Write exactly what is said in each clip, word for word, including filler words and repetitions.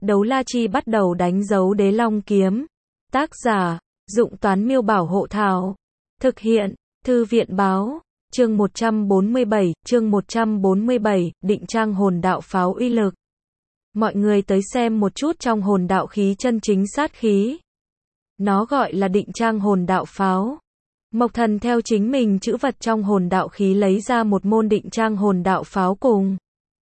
Đấu la chi bắt đầu đánh dấu đế long kiếm. Tác giả, Dụng Toán Miêu Bảo Hộ Thảo. Thực hiện, Thư viện Báo. Chương một trăm bốn mươi bảy, chương một trăm bốn mươi bảy, định trang hồn đạo pháo uy lực. Mọi người tới xem một chút trong hồn đạo khí chân chính sát khí. Nó gọi là định trang hồn đạo pháo. Mộc Thần theo chính mình chữ vật trong hồn đạo khí lấy ra một môn định trang hồn đạo pháo cùng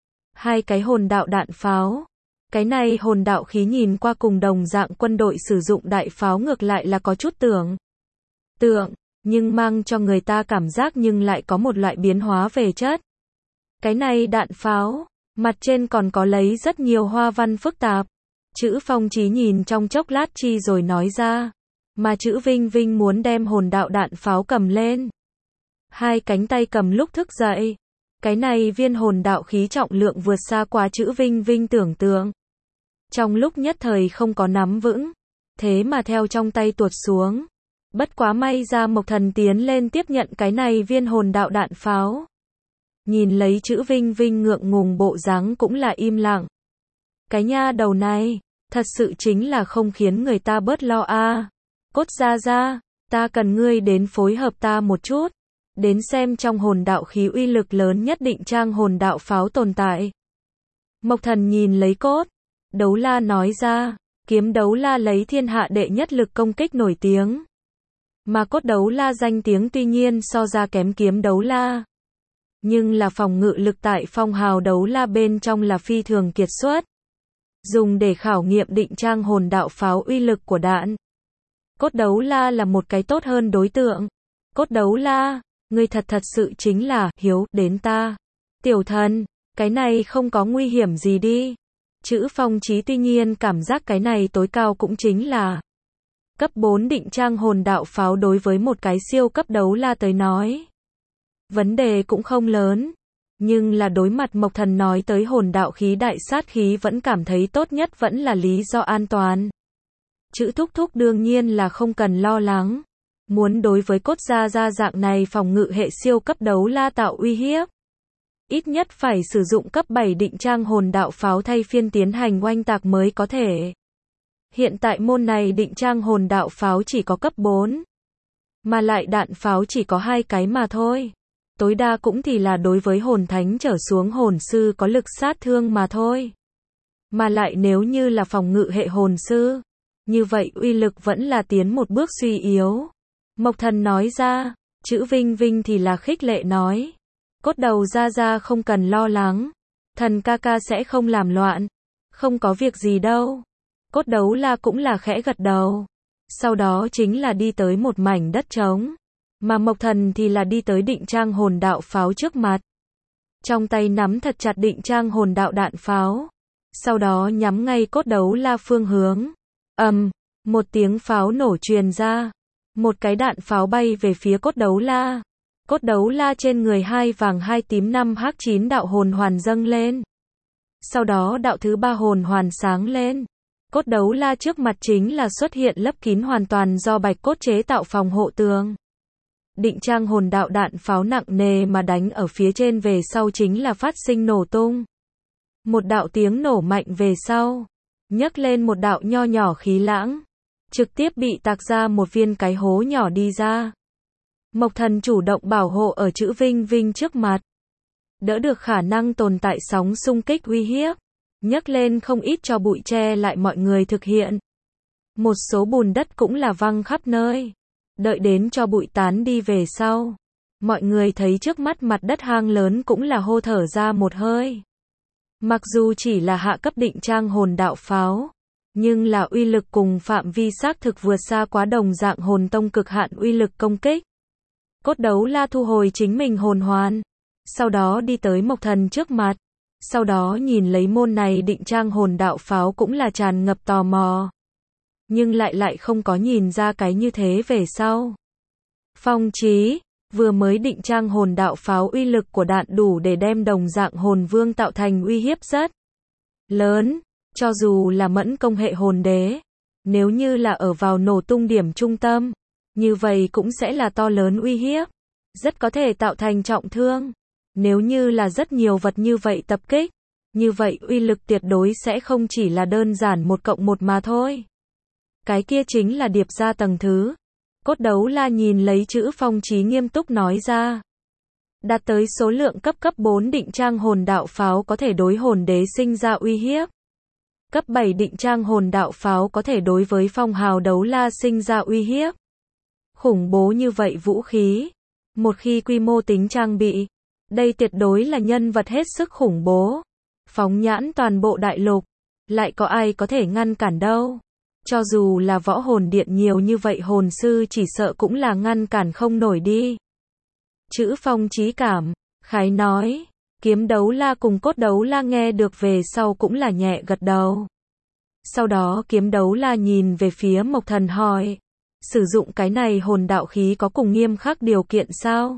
hai cái hồn đạo đạn pháo. Cái này hồn đạo khí nhìn qua cùng đồng dạng quân đội sử dụng đại pháo ngược lại là có chút tưởng tượng, nhưng mang cho người ta cảm giác nhưng lại có một loại biến hóa về chất. Cái này đạn pháo, mặt trên còn có lấy rất nhiều hoa văn phức tạp. Chữ Phong Chí nhìn trong chốc lát chi rồi nói ra, mà chữ Vinh Vinh muốn đem hồn đạo đạn pháo cầm lên. Hai cánh tay cầm lúc thức dậy. Cái này viên hồn đạo khí trọng lượng vượt xa quá chữ Vinh Vinh tưởng tượng. Trong lúc nhất thời không có nắm vững, thế mà theo trong tay tuột xuống. Bất quá may ra Mộc Thần tiến lên tiếp nhận cái này viên hồn đạo đạn pháo. Nhìn lấy chữ Vinh Vinh ngượng ngùng bộ dáng cũng là im lặng. Cái nha đầu này, thật sự chính là không khiến người ta bớt lo a. À. Cốt ra ra, ta cần ngươi đến phối hợp ta một chút. Đến xem trong hồn đạo khí uy lực lớn nhất định trang hồn đạo pháo tồn tại. Mộc Thần nhìn lấy Cốt Đấu La nói ra, kiếm đấu la lấy thiên hạ đệ nhất lực công kích nổi tiếng. Mà Cốt Đấu La danh tiếng tuy nhiên so ra kém kiếm đấu la. Nhưng là phòng ngự lực tại phong hào đấu la bên trong là phi thường kiệt xuất. Dùng để khảo nghiệm định trang hồn đạo pháo uy lực của đạn. Cốt Đấu La là một cái tốt hơn đối tượng. Cốt Đấu La, ngươi thật thật sự chính là hiếu đến ta. Tiểu thần, cái này không có nguy hiểm gì đi. Chữ Phong Chí tuy nhiên cảm giác cái này tối cao cũng chính là cấp bốn định trang hồn đạo pháo đối với một cái siêu cấp đấu la tới nói. Vấn đề cũng không lớn. Nhưng là đối mặt Mộc Thần nói tới hồn đạo khí đại sát khí vẫn cảm thấy tốt nhất vẫn là lý do an toàn. Chữ Thúc Thúc đương nhiên là không cần lo lắng. Muốn đối với Cốt gia gia dạng này phòng ngự hệ siêu cấp đấu la tạo uy hiếp. Ít nhất phải sử dụng cấp bảy định trang hồn đạo pháo thay phiên tiến hành oanh tạc mới có thể. Hiện tại môn này định trang hồn đạo pháo chỉ có cấp bốn. Mà lại đạn pháo chỉ có hai cái mà thôi. Tối đa cũng thì là đối với hồn thánh trở xuống hồn sư có lực sát thương mà thôi. Mà lại nếu như là phòng ngự hệ hồn sư, như vậy uy lực vẫn là tiến một bước suy yếu. Mộc Thần nói ra, chữ Vinh Vinh thì là khích lệ nói. Cốt đầu ra ra không cần lo lắng. Thần ca ca sẽ không làm loạn. Không có việc gì đâu. Cốt Đấu La cũng là khẽ gật đầu. Sau đó chính là đi tới một mảnh đất trống. Mà Mộc Thần thì là đi tới định trang hồn đạo pháo trước mặt. Trong tay nắm thật chặt định trang hồn đạo đạn pháo. Sau đó nhắm ngay Cốt Đấu La phương hướng. Ầm, um, một tiếng pháo nổ truyền ra. Một cái đạn pháo bay về phía Cốt Đấu La. Cốt Đấu La trên người hai vàng hai tím năm hắc chín đạo hồn hoàn dâng lên. Sau đó đạo thứ ba hồn hoàn sáng lên. Cốt Đấu La trước mặt chính là xuất hiện lấp kín hoàn toàn do bạch cốt chế tạo phòng hộ tường. Định trang hồn đạo đạn pháo nặng nề mà đánh ở phía trên về sau chính là phát sinh nổ tung. Một đạo tiếng nổ mạnh về sau, nhấc lên một đạo nho nhỏ khí lãng, trực tiếp bị tạc ra một viên cái hố nhỏ đi ra. Mộc Thần chủ động bảo hộ ở chữ Vinh Vinh trước mặt. Đỡ được khả năng tồn tại sóng xung kích uy hiếp. Nhấc lên không ít cho bụi che lại mọi người thực hiện. Một số bùn đất cũng là văng khắp nơi. Đợi đến cho bụi tán đi về sau. Mọi người thấy trước mắt mặt đất hang lớn cũng là hô thở ra một hơi. Mặc dù chỉ là hạ cấp định trang hồn đạo pháo. Nhưng là uy lực cùng phạm vi xác thực vượt xa quá đồng dạng hồn tông cực hạn uy lực công kích. Cốt Đấu La thu hồi chính mình hồn hoàn. Sau đó đi tới Mộc Thần trước mặt. Sau đó nhìn lấy môn này định trang hồn đạo pháo cũng là tràn ngập tò mò. Nhưng lại lại không có nhìn ra cái như thế về sau. Phong Chí, vừa mới định trang hồn đạo pháo uy lực của đạn đủ để đem đồng dạng hồn vương tạo thành uy hiếp rất lớn. Cho dù là mẫn công hệ hồn đế. Nếu như là ở vào nổ tung điểm trung tâm. Như vậy cũng sẽ là to lớn uy hiếp. Rất có thể tạo thành trọng thương. Nếu như là rất nhiều vật như vậy tập kích. như vậy uy lực tuyệt đối sẽ không chỉ là đơn giản một cộng một mà thôi. Cái kia chính là điệp ra tầng thứ. Cốt Đấu La nhìn lấy Trữ Phong Chí nghiêm túc nói ra. Đạt tới số lượng cấp cấp bốn định trang hồn đạo pháo có thể đối hồn đế sinh ra uy hiếp. Cấp bảy định trang hồn đạo pháo có thể đối với phong hào đấu la sinh ra uy hiếp. Khủng bố như vậy vũ khí. Một khi quy mô tính trang bị, đây tuyệt đối là nhân vật hết sức khủng bố. Phóng nhãn toàn bộ đại lục, lại có ai có thể ngăn cản đâu. Cho dù là võ hồn điện nhiều như vậy hồn sư chỉ sợ cũng là ngăn cản không nổi đi. Trữ Phong Chí cảm khái nói. Kiếm Đấu La cùng Cốt Đấu La nghe được về sau cũng là nhẹ gật đầu. Sau đó Kiếm Đấu La nhìn về phía Mộc Thần hỏi. Sử dụng cái này hồn đạo khí có cùng nghiêm khắc điều kiện sao?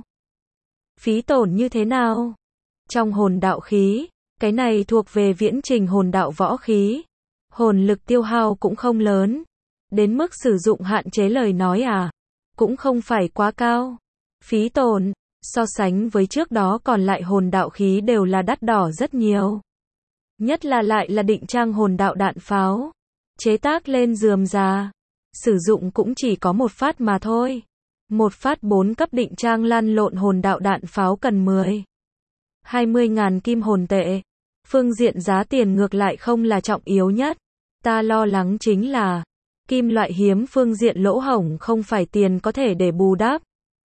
Phí tổn như thế nào? Trong hồn đạo khí, cái này thuộc về viễn trình hồn đạo võ khí. Hồn lực tiêu hao cũng không lớn. Đến mức sử dụng hạn chế lời nói à? Cũng không phải quá cao. Phí tổn, so sánh với trước đó còn lại hồn đạo khí đều là đắt đỏ rất nhiều. Nhất là lại là định trang hồn đạo đạn pháo. Chế tác lên rườm rà. Sử dụng cũng chỉ có một phát mà thôi. Một phát bốn cấp định trang lăn lộn hồn đạo đạn pháo cần mười, hai mươi ngàn kim hồn tệ. Phương diện giá tiền ngược lại không là trọng yếu nhất. Ta lo lắng chính là kim loại hiếm phương diện lỗ hổng không phải tiền có thể để bù đắp.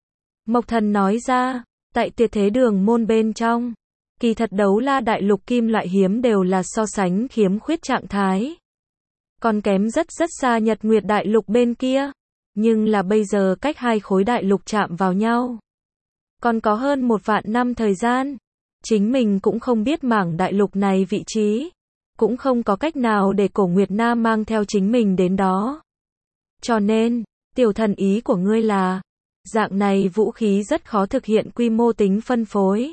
Mộc Thần nói ra, tại tuyệt thế đường môn bên trong, kỳ thật đấu la đại lục kim loại hiếm đều là so sánh khiếm khuyết trạng thái. Còn kém rất rất xa Nhật Nguyệt đại lục bên kia. Nhưng là bây giờ cách hai khối đại lục chạm vào nhau. Còn có hơn một vạn năm thời gian. Chính mình cũng không biết mảng đại lục này vị trí. Cũng không có cách nào để Cổ Nguyệt Nam mang theo chính mình đến đó. Cho nên, tiểu thần ý của ngươi là, dạng này vũ khí rất khó thực hiện quy mô tính phân phối.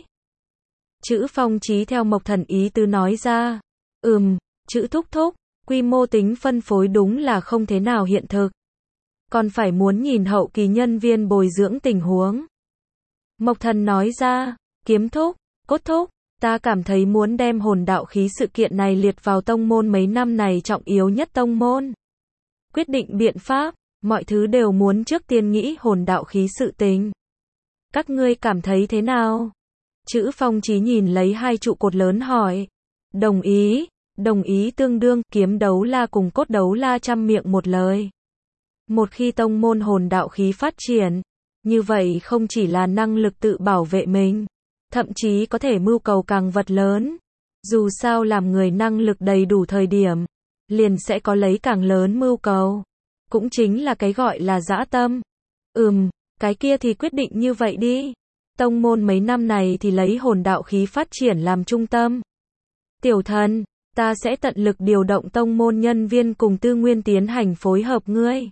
Trữ Phong Chí theo Mộc Thần ý tứ nói ra. Ừm, Trữ thúc thúc, quy mô tính phân phối đúng là không thế nào hiện thực. Còn phải muốn nhìn hậu kỳ nhân viên bồi dưỡng tình huống. Mộc Thần nói ra, Kiếm thúc, Cốt thúc, ta cảm thấy muốn đem hồn đạo khí sự kiện này liệt vào tông môn mấy năm này trọng yếu nhất tông môn. Quyết định biện pháp, mọi thứ đều muốn trước tiên nghĩ hồn đạo khí sự tình. Các ngươi cảm thấy thế nào? Trữ Phong Chí nhìn lấy hai trụ cột lớn hỏi. Đồng ý, đồng ý tương đương. Kiếm Đấu La cùng Cốt Đấu La trăm miệng một lời. Một khi tông môn hồn đạo khí phát triển, như vậy không chỉ là năng lực tự bảo vệ mình, thậm chí có thể mưu cầu càng vật lớn. Dù sao làm người năng lực đầy đủ thời điểm, liền sẽ có lấy càng lớn mưu cầu. Cũng chính là cái gọi là dã tâm. Ừm, cái kia thì quyết định như vậy đi. Tông môn mấy năm này thì lấy hồn đạo khí phát triển làm trung tâm. Tiểu thần, ta sẽ tận lực điều động tông môn nhân viên cùng tư nguyên tiến hành phối hợp ngươi.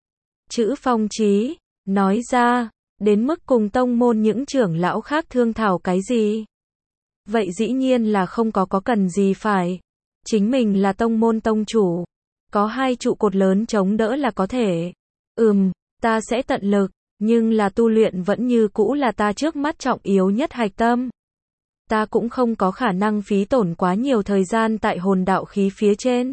Trữ Phong Chí nói ra, đến mức cùng tông môn những trưởng lão khác thương thảo cái gì? Vậy dĩ nhiên là không có có cần gì phải. Chính mình là tông môn tông chủ, có hai trụ cột lớn chống đỡ là có thể. Ừm, ta sẽ tận lực, nhưng là tu luyện vẫn như cũ là ta trước mắt trọng yếu nhất hạch tâm. Ta cũng không có khả năng phí tổn quá nhiều thời gian tại hồn đạo khí phía trên.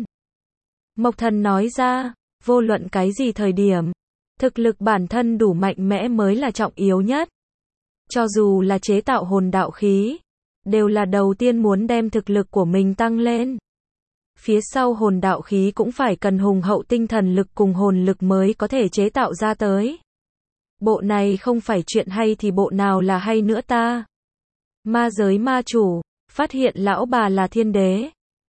Mộc Thần nói ra, vô luận cái gì thời điểm, thực lực bản thân đủ mạnh mẽ mới là trọng yếu nhất. Cho dù là chế tạo hồn đạo khí, đều là đầu tiên muốn đem thực lực của mình tăng lên. Phía sau hồn đạo khí cũng phải cần hùng hậu tinh thần lực cùng hồn lực mới có thể chế tạo ra tới. Bộ này không phải chuyện hay thì bộ nào là hay nữa ta. Ma giới ma chủ, phát hiện lão bà là thiên đế.